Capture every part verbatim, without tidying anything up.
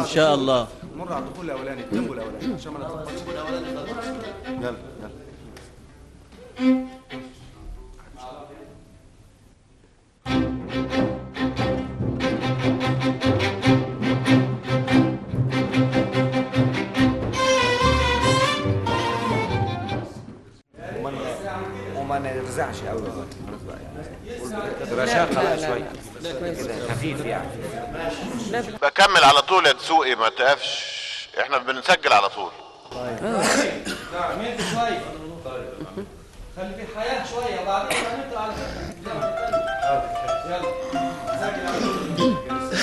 شاء الله. مر على الدخول الاولاني، التمبو الاولاني عشان ما نتلخبطش. يلا يلا. وما نرزعش قوي رشاقه شويه كده خفيف يعني. بكمل على طول يا دسوقي ما تقفش، احنا بنسجل على طول. طيب نعم انت شويه. طيب خلي في حياه شويه وبعدين هنطلع على يلا سجل على طول.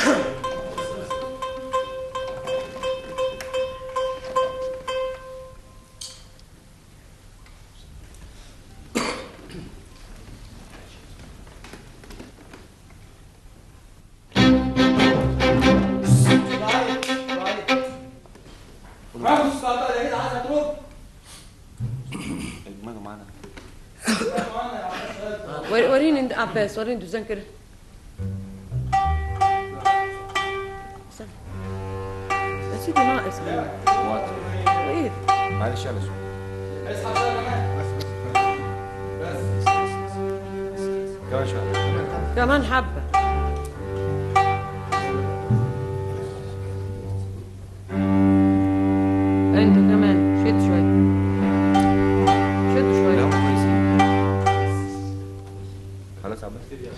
وريني انت عباس، وريني دوزان كده. يا سيدي ناقص ايه؟ معلش يلا شوف. اصحى كمان. بس بس بس كمان شويه. كمان حبه. انت كمان شد شويه. شد شويه. خلاص يا عباس.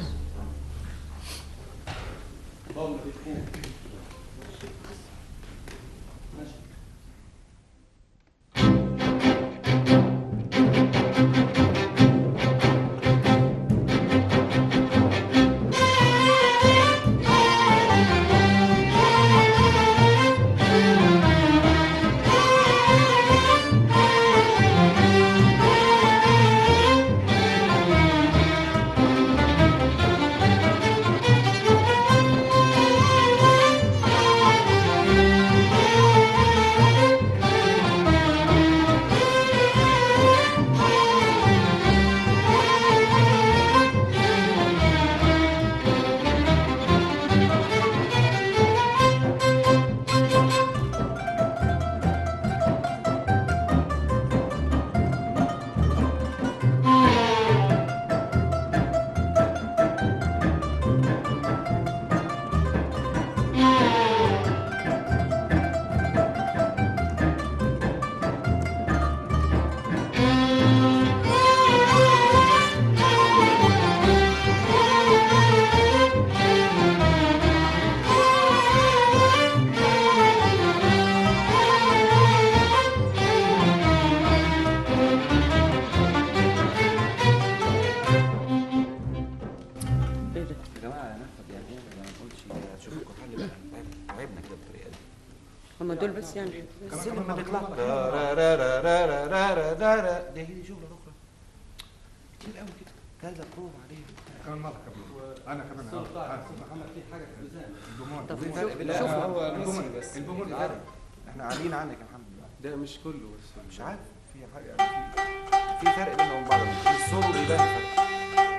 هما دول بس يعني. السلم ما بيطلع را را را را را را را را را. ده هي شغله اخرى كتير قوي كده. كذا بروف عليه كمان مره كمان. انا كمان محمد في حاجه في الميزان. الجمهور طب في شوف فرق بين- شوف هو الجمهور ميسي بس. الجمهور عارف احنا عاليين عنك يا محمد. ده مش كله بس مش عارف في حاجه يعني في في فرق بينهم وبين بعض. الصوت بيبان فرق.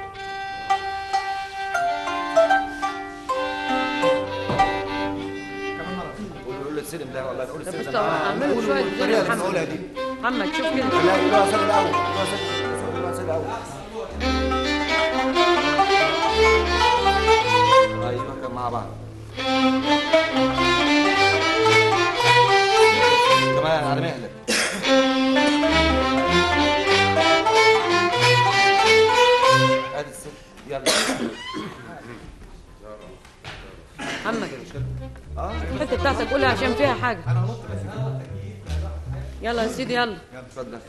قول له السلم ده والله نقول طب السلم بص ده. اعملوا شويه الطريقه زي اللي بنقولها محمد. دي. محمد شوف كده. لا يقولوها سيد الاول يقولوها سيد يقولوها سيد الاول. ايوه كان مع بعض. كمان على مهلك. ادي السلم يلا. محمد الحته بتاعتك قولها عشان فيها حاجه. يلا يا سيدي يلا. اتفضل.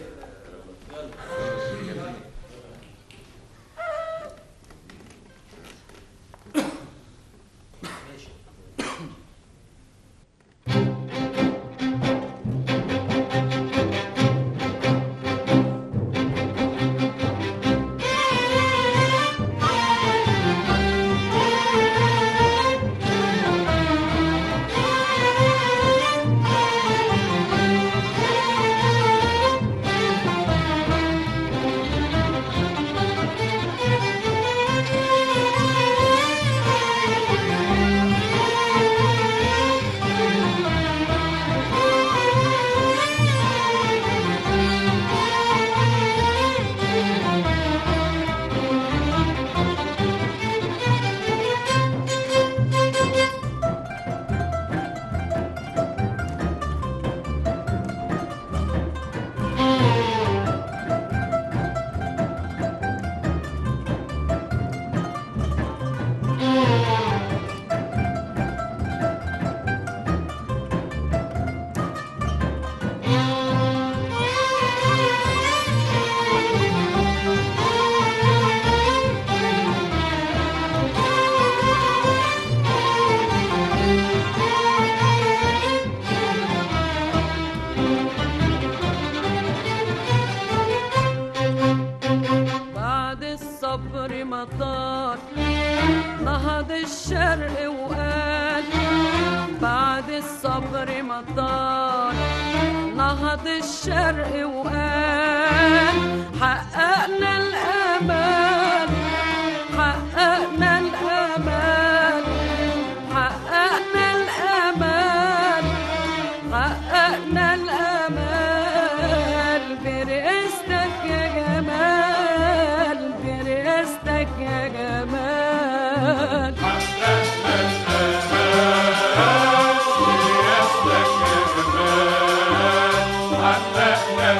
مطار نهض الشرق وقال بعد الصبر مطار نهض الشرق وقال حققنا الأمل حققنا الأمل حققنا الأمل حققنا الأمل برئاستك يا جمال برئاستك يا جمال حققنا الأمل برئاستك يا جمال حققنا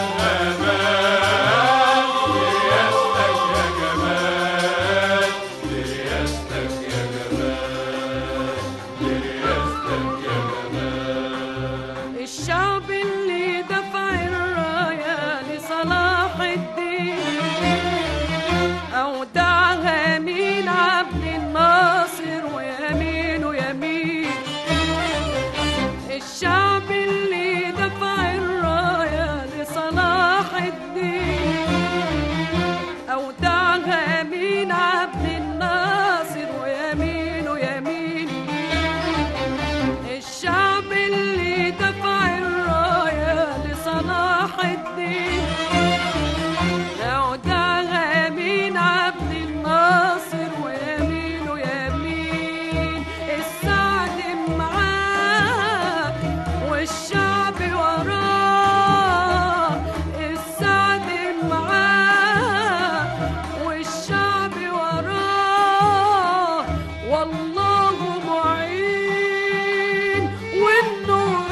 الأمل برئاستك يا جمال برئاستك يا جمال برئاستك يا جمال الشعب اللي دفع الراية لصلاح الدين أودعها مين عبد الناصر ويمين ويمين الشعب اللي دفع الراية لصلاح الدين أودعها مين عبد الناصر ويمين ويمين الشعب اللي دفع الراية لصلاح الدين أودعها مين عبد الناصر ويمين ويمين السعد معاه والشعب وراه السعد معاه والشعب وراه والله معين والنور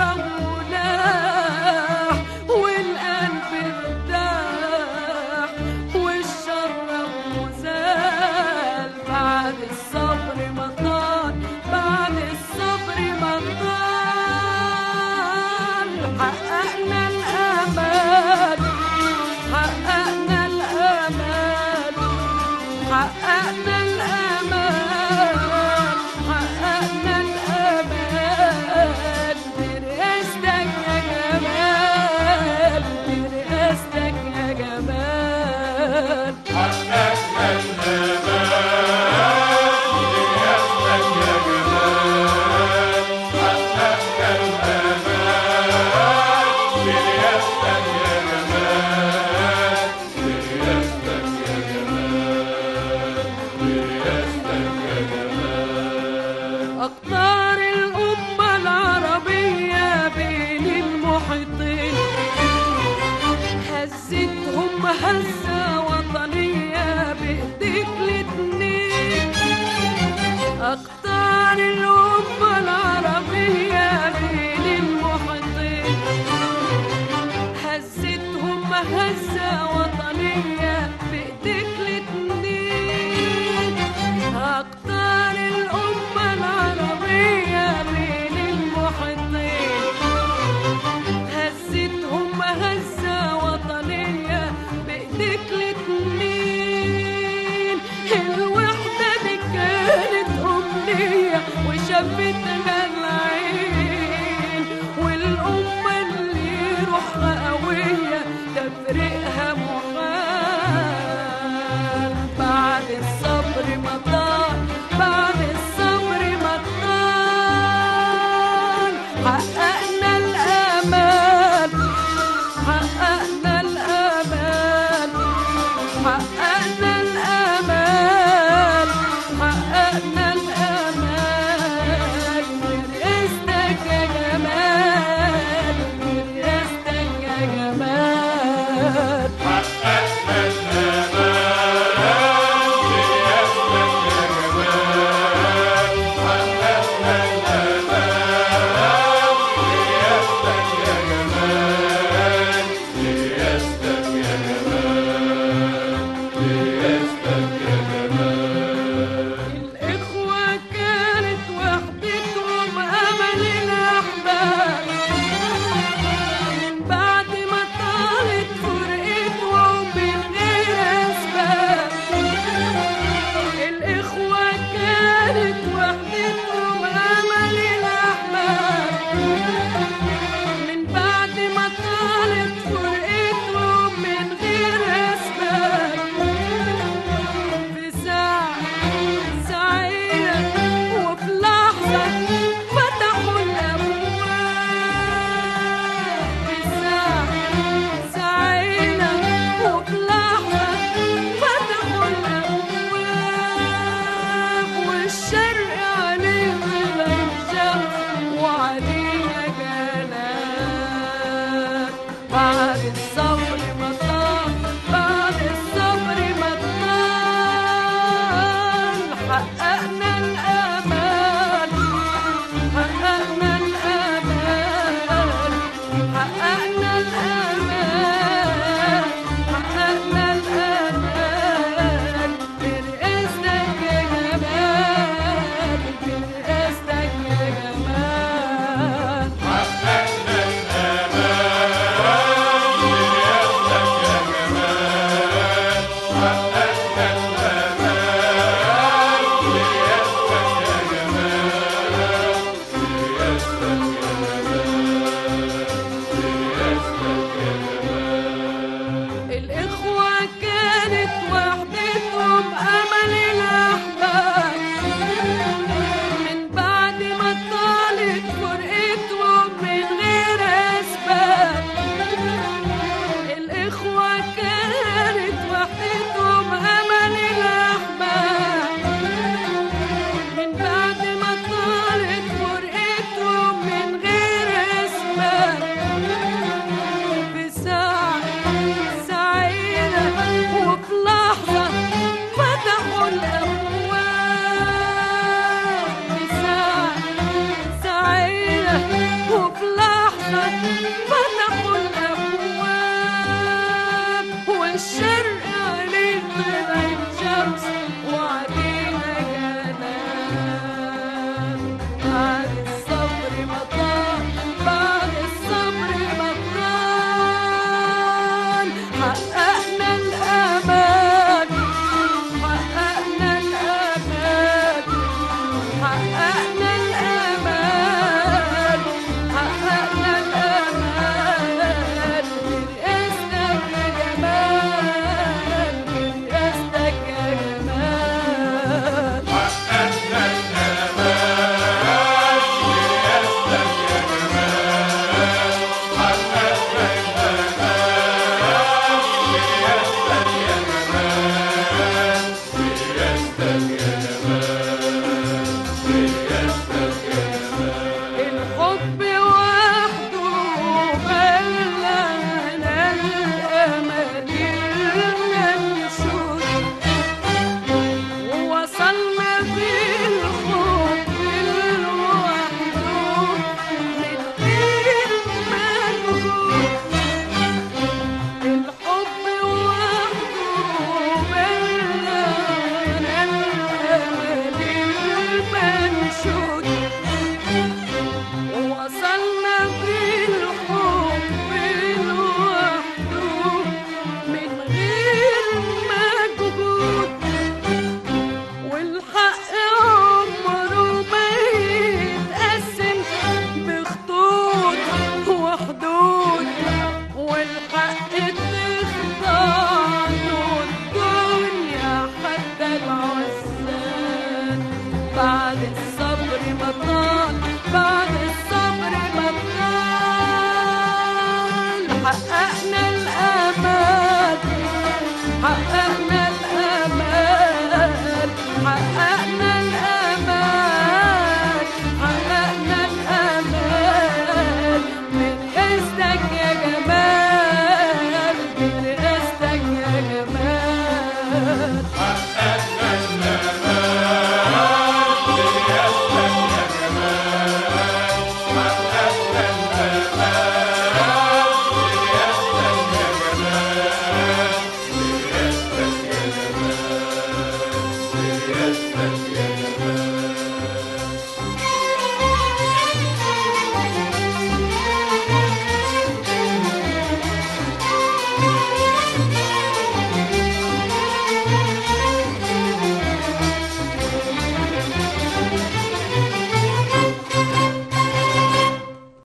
ملاح والقلب ارتاح والشر مزال بعد الصبر مطار بعد الصبر مطار حققنا الأمل حققنا الأمل حققنا الأمل حققنا الأمل برئاستك يا جمال برئاستك يا جمال حققنا الأمل برئاستك يا جمال حققنا الأمل برئاستك يا جمال برئاستك يا جمال برئاستك يا جمال أقطار الأمة العربية بين المحيطين هزتهم هزة وطنية بإيديك الاتنين أقطار الأمة العربية بين المحيطين هزتهم هزة وطنية بإيديك الاتنين أقطار الأمة العربية بين المحيطين هزتهم هزة وطنية بإيديك الاتنين الوحدة دي كانت أمنية وشافتها العين والأمة اللي روحها قوية تفرقها محال بعد الصبر مطار بعد الصبر مطار حققنا الأمل حققنا الأمل حققنا